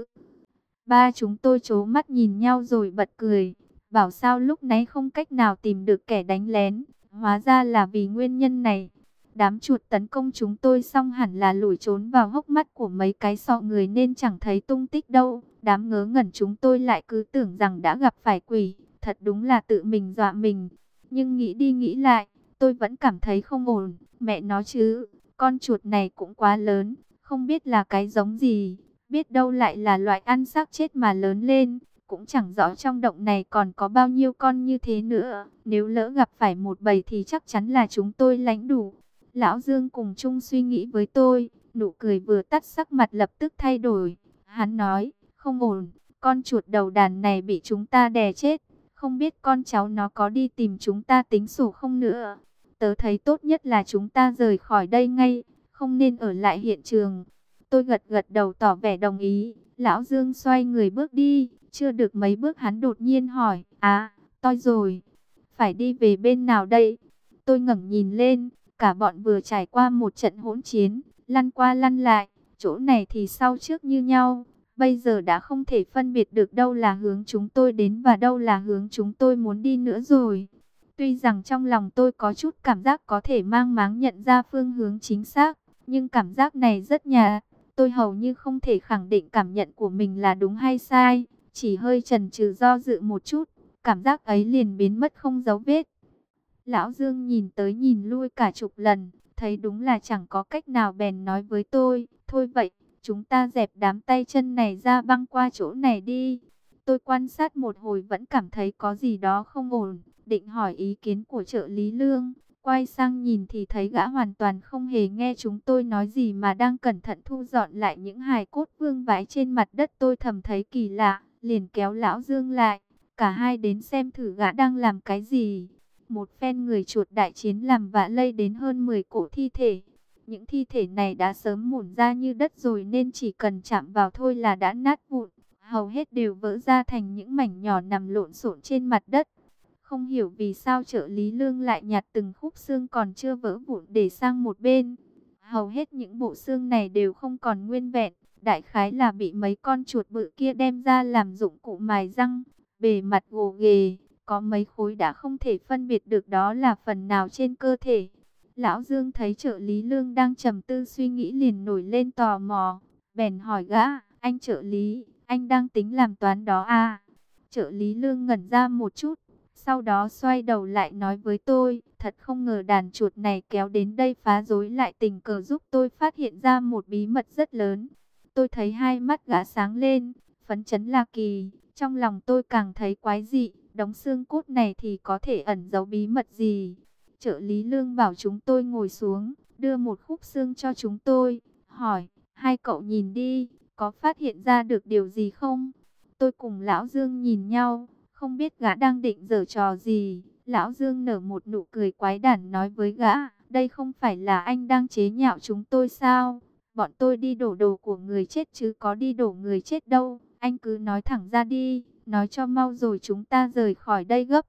Ba chúng tôi trố mắt nhìn nhau rồi bật cười. Bảo sao lúc nãy không cách nào tìm được kẻ đánh lén. Hóa ra là vì nguyên nhân này. Đám chuột tấn công chúng tôi xong hẳn là lủi trốn vào hốc mắt của mấy cái sọ người nên chẳng thấy tung tích đâu. Đám ngớ ngẩn chúng tôi lại cứ tưởng rằng đã gặp phải quỷ. Thật đúng là tự mình dọa mình. Nhưng nghĩ đi nghĩ lại, tôi vẫn cảm thấy không ổn. Mẹ nó chứ, con chuột này cũng quá lớn. Không biết là cái giống gì. Biết đâu lại là loại ăn xác chết mà lớn lên. Cũng chẳng rõ trong động này còn có bao nhiêu con như thế nữa. Nếu lỡ gặp phải một bầy thì chắc chắn là chúng tôi lãnh đủ. Lão Dương cùng chung suy nghĩ với tôi. Nụ cười vừa tắt sắc mặt lập tức thay đổi. Hắn nói, không ổn. Con chuột đầu đàn này bị chúng ta đè chết. Không biết con cháu nó có đi tìm chúng ta tính sổ không nữa. Tớ thấy tốt nhất là chúng ta rời khỏi đây ngay. Không nên ở lại hiện trường. Tôi gật gật đầu tỏ vẻ đồng ý. Lão Dương xoay người bước đi. Chưa được mấy bước hắn đột nhiên hỏi, toi rồi, phải đi về bên nào đây? Tôi ngẩng nhìn lên, cả bọn vừa trải qua một trận hỗn chiến, lăn qua lăn lại, chỗ này thì sau trước như nhau. Bây giờ đã không thể phân biệt được đâu là hướng chúng tôi đến và đâu là hướng chúng tôi muốn đi nữa rồi. Tuy rằng trong lòng tôi có chút cảm giác có thể mang máng nhận ra phương hướng chính xác, nhưng cảm giác này rất nhạt. Tôi hầu như không thể khẳng định cảm nhận của mình là đúng hay sai. Chỉ hơi chần chừ do dự một chút, cảm giác ấy liền biến mất không dấu vết. Lão Dương nhìn tới nhìn lui cả chục lần, thấy đúng là chẳng có cách nào bèn nói với tôi, thôi vậy, chúng ta dẹp đám tay chân này ra băng qua chỗ này đi. Tôi quan sát một hồi vẫn cảm thấy có gì đó không ổn, định hỏi ý kiến của trợ lý Lương. Quay sang nhìn thì thấy gã hoàn toàn không hề nghe chúng tôi nói gì mà đang cẩn thận thu dọn lại những hài cốt vương vãi trên mặt đất. Tôi thầm thấy kỳ lạ, liền kéo Lão Dương lại. Cả hai đến xem thử gã đang làm cái gì. Một phen người chuột đại chiến làm vạ lây đến hơn 10 cổ thi thể. Những thi thể này đã sớm mủn ra như đất rồi nên chỉ cần chạm vào thôi là đã nát vụn. Hầu hết đều vỡ ra thành những mảnh nhỏ nằm lộn xộn trên mặt đất. Không hiểu vì sao trợ lý Lương lại nhặt từng khúc xương còn chưa vỡ vụn để sang một bên. Hầu hết những bộ xương này đều không còn nguyên vẹn. Đại khái là bị mấy con chuột bự kia đem ra làm dụng cụ mài răng. Bề mặt gồ ghề, có mấy khối đã không thể phân biệt được đó là phần nào trên cơ thể. Lão Dương thấy trợ lý Lương đang trầm tư suy nghĩ liền nổi lên tò mò. Bèn hỏi gã, anh trợ lý, anh đang tính làm toán đó à? Trợ lý Lương ngẩn ra một chút, sau đó xoay đầu lại nói với tôi, thật không ngờ đàn chuột này kéo đến đây phá rối lại tình cờ giúp tôi phát hiện ra một bí mật rất lớn. Tôi thấy hai mắt gã sáng lên, phấn chấn là kỳ, trong lòng tôi càng thấy quái dị, đống xương cốt này thì có thể ẩn giấu bí mật gì? Trợ lý Lương bảo chúng tôi ngồi xuống, đưa một khúc xương cho chúng tôi, hỏi, hai cậu nhìn đi, có phát hiện ra được điều gì không? Tôi cùng Lão Dương nhìn nhau, không biết gã đang định giở trò gì. Lão Dương nở một nụ cười quái đản nói với gã, đây không phải là anh đang chế nhạo chúng tôi sao? Bọn tôi đi đổ đồ của người chết chứ có đi đổ người chết đâu. Anh cứ nói thẳng ra đi, nói cho mau rồi chúng ta rời khỏi đây gấp.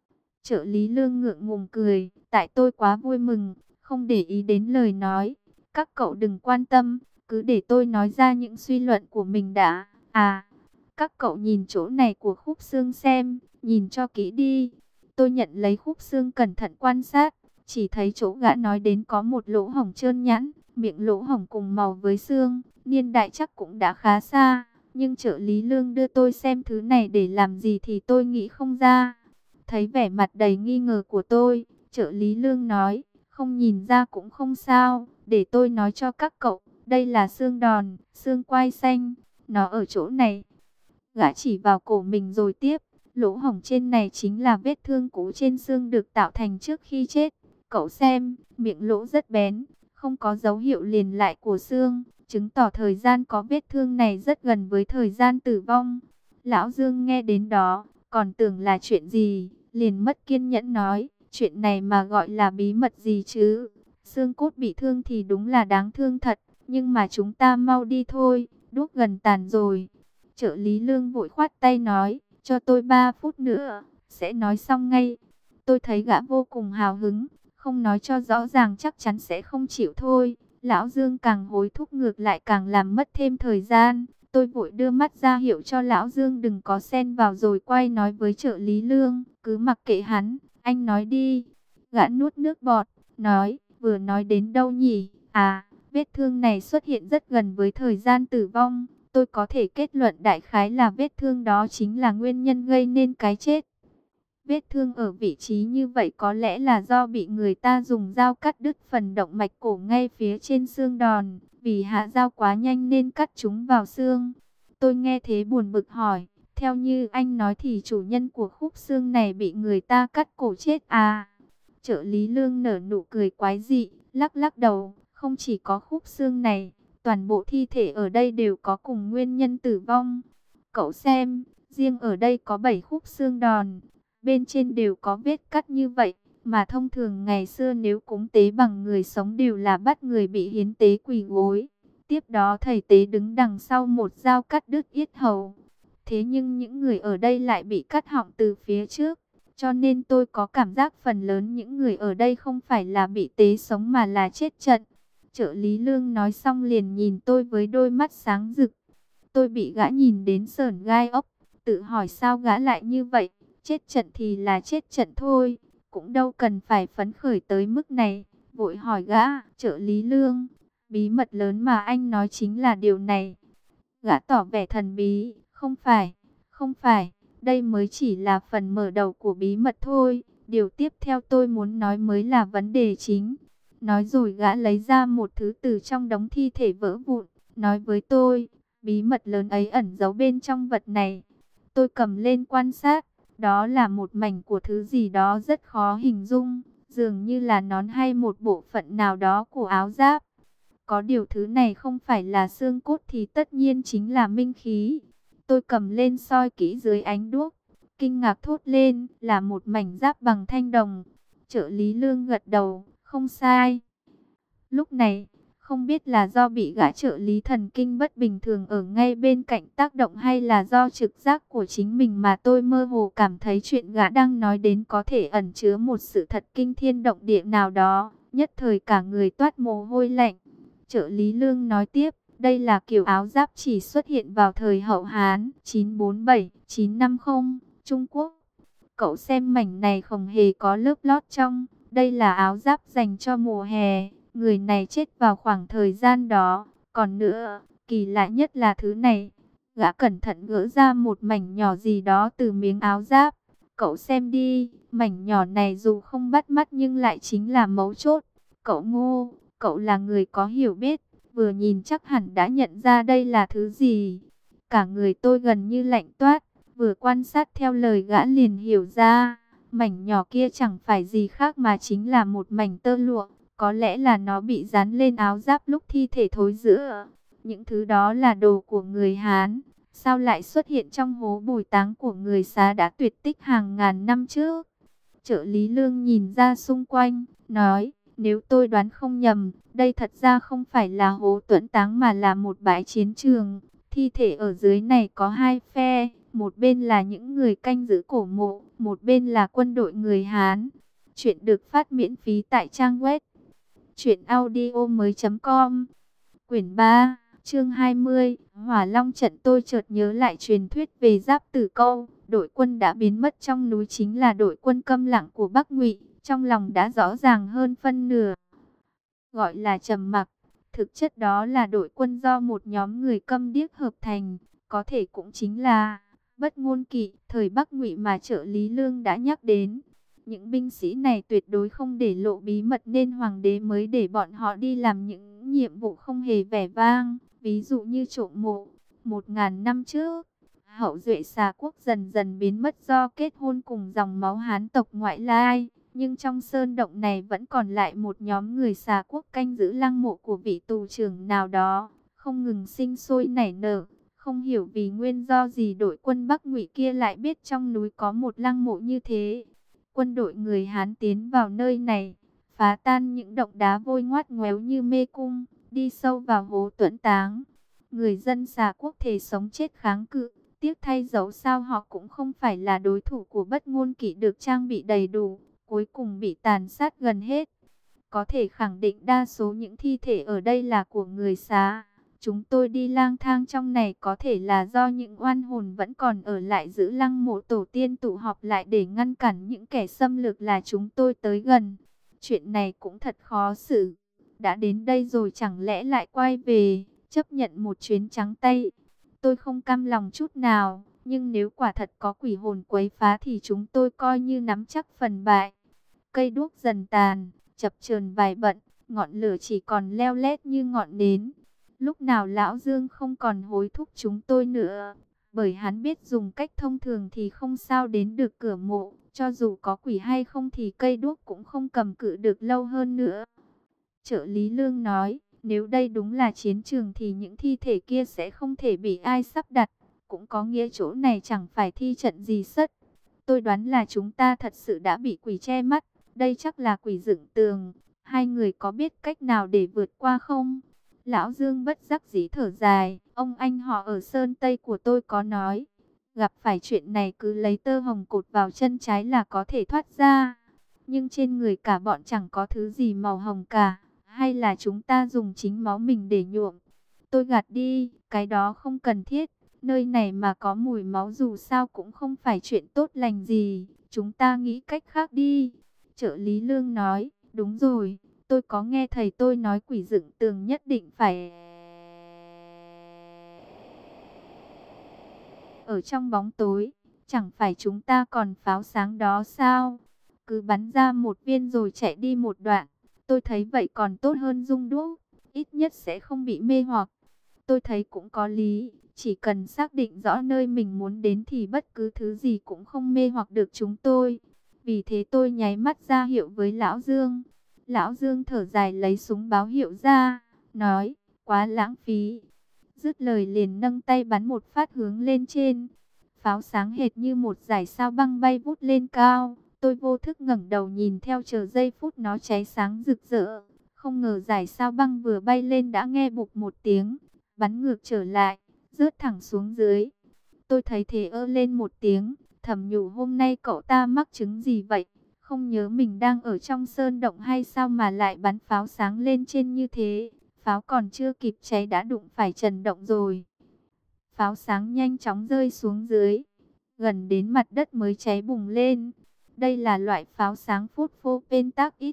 Trợ lý Lương ngượng ngùng cười, tại tôi quá vui mừng, không để ý đến lời nói. Các cậu đừng quan tâm, cứ để tôi nói ra những suy luận của mình đã. À, các cậu nhìn chỗ này của khúc xương xem, nhìn cho kỹ đi. Tôi nhận lấy khúc xương cẩn thận quan sát, chỉ thấy chỗ gã nói đến có một lỗ hổng trơn nhẵn, miệng lỗ hổng cùng màu với xương, niên đại chắc cũng đã khá xa. Nhưng trợ lý Lương đưa tôi xem thứ này để làm gì thì tôi nghĩ không ra. Thấy vẻ mặt đầy nghi ngờ của tôi, trợ lý Lương nói, không nhìn ra cũng không sao, để tôi nói cho các cậu, đây là xương đòn, xương quai xanh, nó ở chỗ này. Gã chỉ vào cổ mình rồi tiếp, lỗ hổng trên này chính là vết thương cũ trên xương được tạo thành trước khi chết. Cậu xem, miệng lỗ rất bén, không có dấu hiệu liền lại của xương, chứng tỏ thời gian có vết thương này rất gần với thời gian tử vong. Lão Dương nghe đến đó, còn tưởng là chuyện gì, liền mất kiên nhẫn nói, chuyện này mà gọi là bí mật gì chứ? Xương cốt bị thương thì đúng là đáng thương thật, nhưng mà chúng ta mau đi thôi, đuốc gần tàn rồi. Trợ lý Lương vội khoát tay nói, cho tôi 3 phút nữa, sẽ nói xong ngay. Tôi thấy gã vô cùng hào hứng, không nói cho rõ ràng chắc chắn sẽ không chịu thôi. Lão Dương càng hối thúc ngược lại càng làm mất thêm thời gian. Tôi vội đưa mắt ra hiệu cho Lão Dương đừng có xen vào rồi quay nói với trợ lý Lương, cứ mặc kệ hắn, anh nói đi. Gã nuốt nước bọt, nói, vừa nói đến đâu nhỉ? À, vết thương này xuất hiện rất gần với thời gian tử vong. Tôi có thể kết luận đại khái là vết thương đó chính là nguyên nhân gây nên cái chết. Vết thương ở vị trí như vậy có lẽ là do bị người ta dùng dao cắt đứt phần động mạch cổ ngay phía trên xương đòn. Vì hạ dao quá nhanh nên cắt chúng vào xương. Tôi nghe thế buồn bực hỏi, theo như anh nói thì chủ nhân của khúc xương này bị người ta cắt cổ chết à? Trợ lý Lương nở nụ cười quái dị, lắc lắc đầu, không chỉ có khúc xương này. Toàn bộ thi thể ở đây đều có cùng nguyên nhân tử vong. Cậu xem, riêng ở đây có 7 khúc xương đòn, bên trên đều có vết cắt như vậy. Mà thông thường ngày xưa nếu cúng tế bằng người sống đều là bắt người bị hiến tế quỳ gối. Tiếp đó thầy tế đứng đằng sau một dao cắt đứt yết hầu. Thế nhưng những người ở đây lại bị cắt họng từ phía trước. Cho nên tôi có cảm giác phần lớn những người ở đây không phải là bị tế sống mà là chết trận. Trợ lý Lương nói xong liền nhìn tôi với đôi mắt sáng rực. Tôi bị gã nhìn đến sởn gai ốc, tự hỏi sao gã lại như vậy. Chết trận thì là chết trận thôi, cũng đâu cần phải phấn khởi tới mức này. Vội hỏi gã, trợ lý Lương, bí mật lớn mà anh nói chính là điều này. Gã tỏ vẻ thần bí, không phải, không phải, đây mới chỉ là phần mở đầu của bí mật thôi. Điều tiếp theo tôi muốn nói mới là vấn đề chính. Nói rồi gã lấy ra một thứ từ trong đống thi thể vỡ vụn, nói với tôi, bí mật lớn ấy ẩn giấu bên trong vật này. Tôi cầm lên quan sát, đó là một mảnh của thứ gì đó rất khó hình dung, dường như là nón hay một bộ phận nào đó của áo giáp. Có điều thứ này không phải là xương cốt thì tất nhiên chính là minh khí. Tôi cầm lên soi kỹ dưới ánh đuốc, kinh ngạc thốt lên, là một mảnh giáp bằng thanh đồng. Trợ lý Lương gật đầu, không sai. Lúc này, không biết là do bị gã trợ lý thần kinh bất bình thường ở ngay bên cạnh tác động hay là do trực giác của chính mình mà tôi mơ hồ cảm thấy chuyện gã đang nói đến có thể ẩn chứa một sự thật kinh thiên động địa nào đó, nhất thời cả người toát mồ hôi lạnh. Trợ lý Lương nói tiếp, đây là kiểu áo giáp chỉ xuất hiện vào thời hậu Hán 947-950 Trung Quốc. Cậu xem mảnh này không hề có lớp lót trong, đây là áo giáp dành cho mùa hè. Người này chết vào khoảng thời gian đó. Còn nữa, kỳ lạ nhất là thứ này. Gã cẩn thận gỡ ra một mảnh nhỏ gì đó từ miếng áo giáp. Cậu xem đi, mảnh nhỏ này dù không bắt mắt nhưng lại chính là mấu chốt. Cậu Ngô, cậu là người có hiểu biết, vừa nhìn chắc hẳn đã nhận ra đây là thứ gì. Cả người tôi gần như lạnh toát, vừa quan sát theo lời gã liền hiểu ra. Mảnh nhỏ kia chẳng phải gì khác mà chính là một mảnh tơ lụa. Có lẽ là nó bị dán lên áo giáp lúc thi thể thối rữa. Những thứ đó là đồ của người Hán. Sao lại xuất hiện trong hố bồi táng của người Xá đã tuyệt tích hàng ngàn năm trước? Trợ lý Lương nhìn ra xung quanh, nói, nếu tôi đoán không nhầm, đây thật ra không phải là hố tuẫn táng mà là một bãi chiến trường. Thi thể ở dưới này có hai phe, một bên là những người canh giữ cổ mộ, một bên là quân đội người Hán. Chuyện được phát miễn phí tại trang web truyệnaudiomoi.com. Quyển 3, chương 20, Hỏa Long trận. Tôi chợt nhớ lại truyền thuyết về Giáp Tử Câu, đội quân đã biến mất trong núi chính là đội quân câm lặng của Bắc Ngụy, trong lòng đã rõ ràng hơn phân nửa. Gọi là trầm mặc, thực chất đó là đội quân do một nhóm người câm điếc hợp thành, có thể cũng chính là Bất Ngôn Kỵ, thời Bắc Ngụy mà trợ lý Lương đã nhắc đến. Những binh sĩ này tuyệt đối không để lộ bí mật nên hoàng đế mới để bọn họ đi làm những nhiệm vụ không hề vẻ vang, ví dụ như trộm mộ. 1000 năm trước, hậu duệ Xà quốc dần dần biến mất do kết hôn cùng dòng máu Hán tộc ngoại lai, nhưng trong sơn động này vẫn còn lại một nhóm người Xà quốc canh giữ lăng mộ của vị tù trưởng nào đó, không ngừng sinh sôi nảy nở. Không hiểu vì nguyên do gì đội quân Bắc Ngụy kia lại biết trong núi có một lăng mộ như thế. Quân đội người Hán tiến vào nơi này, phá tan những động đá vôi ngoắt ngoéo như mê cung, đi sâu vào hố tuẫn táng. Người dân Xà quốc thề sống chết kháng cự, tiếc thay dẫu sao họ cũng không phải là đối thủ của Bất Ngôn Kỵ được trang bị đầy đủ, cuối cùng bị tàn sát gần hết. Có thể khẳng định đa số những thi thể ở đây là của người Xá. Chúng tôi đi lang thang trong này có thể là do những oan hồn vẫn còn ở lại giữ lăng mộ tổ tiên tụ họp lại để ngăn cản những kẻ xâm lược là chúng tôi tới gần. Chuyện này cũng thật khó xử. Đã đến đây rồi chẳng lẽ lại quay về, chấp nhận một chuyến trắng tay. Tôi không cam lòng chút nào, nhưng nếu quả thật có quỷ hồn quấy phá thì chúng tôi coi như nắm chắc phần bại. Cây đuốc dần tàn, chập chờn vài bận, ngọn lửa chỉ còn leo lét như ngọn nến. Lúc nào Lão Dương không còn hối thúc chúng tôi nữa, bởi hắn biết dùng cách thông thường thì không sao đến được cửa mộ, cho dù có quỷ hay không thì cây đuốc cũng không cầm cự được lâu hơn nữa. Trợ lý Lương nói, nếu đây đúng là chiến trường thì những thi thể kia sẽ không thể bị ai sắp đặt, cũng có nghĩa chỗ này chẳng phải thi trận gì sất. Tôi đoán là chúng ta thật sự đã bị quỷ che mắt, đây chắc là quỷ dựng tường. Hai người có biết cách nào để vượt qua không? Lão Dương bất đắc dĩ thở dài, ông anh họ ở Sơn Tây của tôi có nói, gặp phải chuyện này cứ lấy tơ hồng cột vào chân trái là có thể thoát ra. Nhưng trên người cả bọn chẳng có thứ gì màu hồng cả, hay là chúng ta dùng chính máu mình để nhuộm? Tôi gạt đi, cái đó không cần thiết, nơi này mà có mùi máu dù sao cũng không phải chuyện tốt lành gì, chúng ta nghĩ cách khác đi. Trợ lý Lương nói, đúng rồi. Tôi có nghe thầy tôi nói quỷ dựng tường nhất định phải ở trong bóng tối. Chẳng phải chúng ta còn pháo sáng đó sao? Cứ bắn ra một viên rồi chạy đi một đoạn. Tôi thấy vậy còn tốt hơn dung đuốc. Ít nhất sẽ không bị mê hoặc. Tôi thấy cũng có lý. Chỉ cần xác định rõ nơi mình muốn đến thì bất cứ thứ gì cũng không mê hoặc được chúng tôi. Vì thế tôi nháy mắt ra hiệu với Lão Dương. Lão Dương thở dài lấy súng báo hiệu ra, nói, quá lãng phí. Dứt lời liền nâng tay bắn một phát hướng lên trên. Pháo sáng hệt như một dải sao băng bay vút lên cao. Tôi vô thức ngẩng đầu nhìn theo chờ giây phút nó cháy sáng rực rỡ. Không ngờ giải sao băng vừa bay lên đã nghe bụp một tiếng, bắn ngược trở lại, rớt thẳng xuống dưới. Tôi thấy thế ơ lên một tiếng, thầm nhủ hôm nay cậu ta mắc chứng gì vậy? Không nhớ mình đang ở trong sơn động hay sao mà lại bắn pháo sáng lên trên như thế? Pháo còn chưa kịp cháy đã đụng phải trần động rồi. Pháo sáng nhanh chóng rơi xuống dưới, gần đến mặt đất mới cháy bùng lên. Đây là loại pháo sáng Phosphopentak X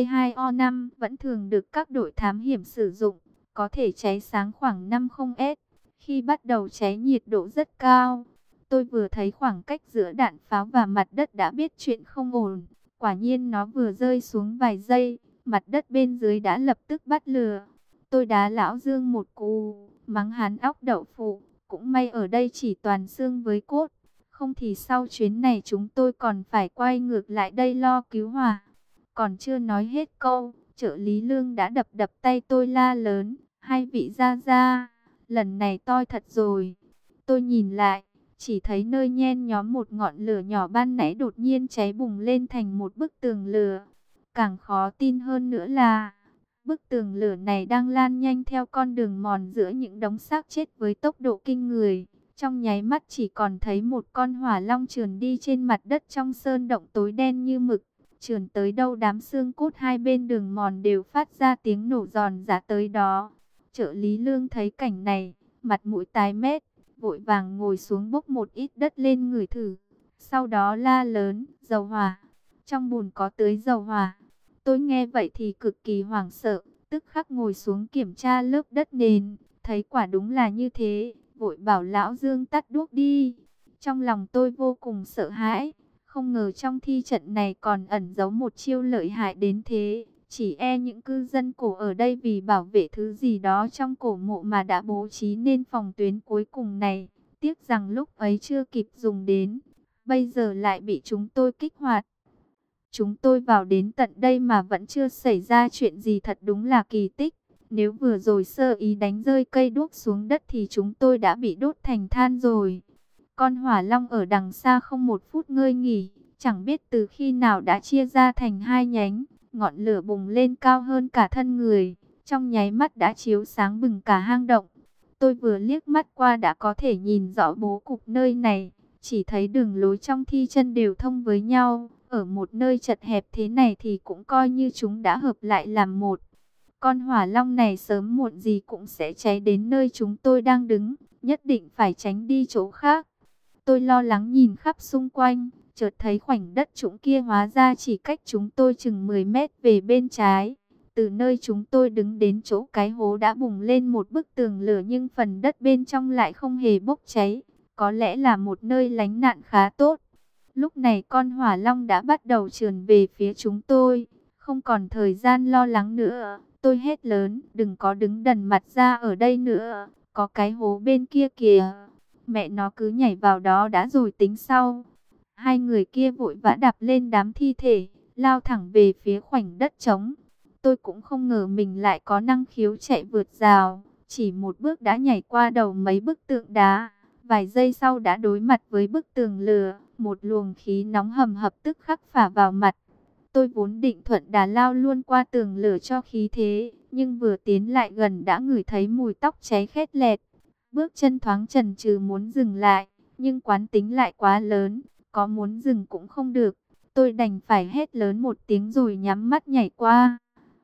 P2O5 vẫn thường được các đội thám hiểm sử dụng, có thể cháy sáng khoảng 50S. Khi bắt đầu cháy nhiệt độ rất cao. Tôi vừa thấy khoảng cách giữa đạn pháo và mặt đất đã biết chuyện không ổn. Quả nhiên nó vừa rơi xuống vài giây, mặt đất bên dưới đã lập tức bắt lửa. Tôi đá lão Dương một cú, mắng hắn óc đậu phụ. Cũng may ở đây chỉ toàn xương với cốt. Không thì sau chuyến này chúng tôi còn phải quay ngược lại đây lo cứu hỏa. Còn chưa nói hết câu, trợ lý Lương đã đập đập tay tôi la lớn. Hai vị gia gia, lần này toi thật rồi. Tôi nhìn lại, chỉ thấy nơi nhen nhóm một ngọn lửa nhỏ ban nãy đột nhiên cháy bùng lên thành một bức tường lửa. Càng khó tin hơn nữa là bức tường lửa này đang lan nhanh theo con đường mòn giữa những đống xác chết với tốc độ kinh người. Trong nháy mắt chỉ còn thấy một con hỏa long trườn đi trên mặt đất trong sơn động tối đen như mực. Trườn tới đâu đám xương cốt hai bên đường mòn đều phát ra tiếng nổ giòn giã tới đó. Trợ lý Lương thấy cảnh này, mặt mũi tái mét, vội vàng ngồi xuống bốc một ít đất lên ngửi thử. Sau đó la lớn, dầu hỏa, trong bùn có tưới dầu hỏa. Tôi nghe vậy thì cực kỳ hoảng sợ, tức khắc ngồi xuống kiểm tra lớp đất nền, thấy quả đúng là như thế, vội bảo lão Dương tắt đuốc đi. Trong lòng tôi vô cùng sợ hãi, không ngờ trong thi trận này còn ẩn giấu một chiêu lợi hại đến thế. Chỉ e những cư dân cổ ở đây vì bảo vệ thứ gì đó trong cổ mộ mà đã bố trí nên phòng tuyến cuối cùng này. Tiếc rằng lúc ấy chưa kịp dùng đến, bây giờ lại bị chúng tôi kích hoạt. Chúng tôi vào đến tận đây mà vẫn chưa xảy ra chuyện gì, thật đúng là kỳ tích. Nếu vừa rồi sơ ý đánh rơi cây đuốc xuống đất thì chúng tôi đã bị đốt thành than rồi. Con hỏa long ở đằng xa không một phút ngơi nghỉ, chẳng biết từ khi nào đã chia ra thành hai nhánh. Ngọn lửa bùng lên cao hơn cả thân người, trong nháy mắt đã chiếu sáng bừng cả hang động. Tôi vừa liếc mắt qua đã có thể nhìn rõ bố cục nơi này, chỉ thấy đường lối trong thi chân đều thông với nhau. Ở một nơi chật hẹp thế này thì cũng coi như chúng đã hợp lại làm một. Con hỏa long này sớm muộn gì cũng sẽ cháy đến nơi chúng tôi đang đứng, nhất định phải tránh đi chỗ khác. Tôi lo lắng nhìn khắp xung quanh, chợt thấy khoảnh đất trũng kia hóa ra chỉ cách chúng tôi chừng 10 mét về bên trái. Từ nơi chúng tôi đứng đến chỗ cái hố đã bùng lên một bức tường lửa, nhưng phần đất bên trong lại không hề bốc cháy. Có lẽ là một nơi lánh nạn khá tốt. Lúc này con hỏa long đã bắt đầu trườn về phía chúng tôi. Không còn thời gian lo lắng nữa. Tôi hét lớn, đừng có đứng đần mặt ra ở đây nữa. Có cái hố bên kia kìa. Mẹ nó cứ nhảy vào đó đã rồi tính sau. Hai người kia vội vã đạp lên đám thi thể, lao thẳng về phía khoảnh đất trống. Tôi cũng không ngờ mình lại có năng khiếu chạy vượt rào. Chỉ một bước đã nhảy qua đầu mấy bức tượng đá. Vài giây sau đã đối mặt với bức tường lửa. Một luồng khí nóng hầm hập tức khắc phả vào mặt. Tôi vốn định thuận đà lao luôn qua tường lửa cho khí thế, nhưng vừa tiến lại gần đã ngửi thấy mùi tóc cháy khét lẹt. Bước chân thoáng chần chừ muốn dừng lại, nhưng quán tính lại quá lớn, có muốn dừng cũng không được. Tôi đành phải hét lớn một tiếng rồi nhắm mắt nhảy qua.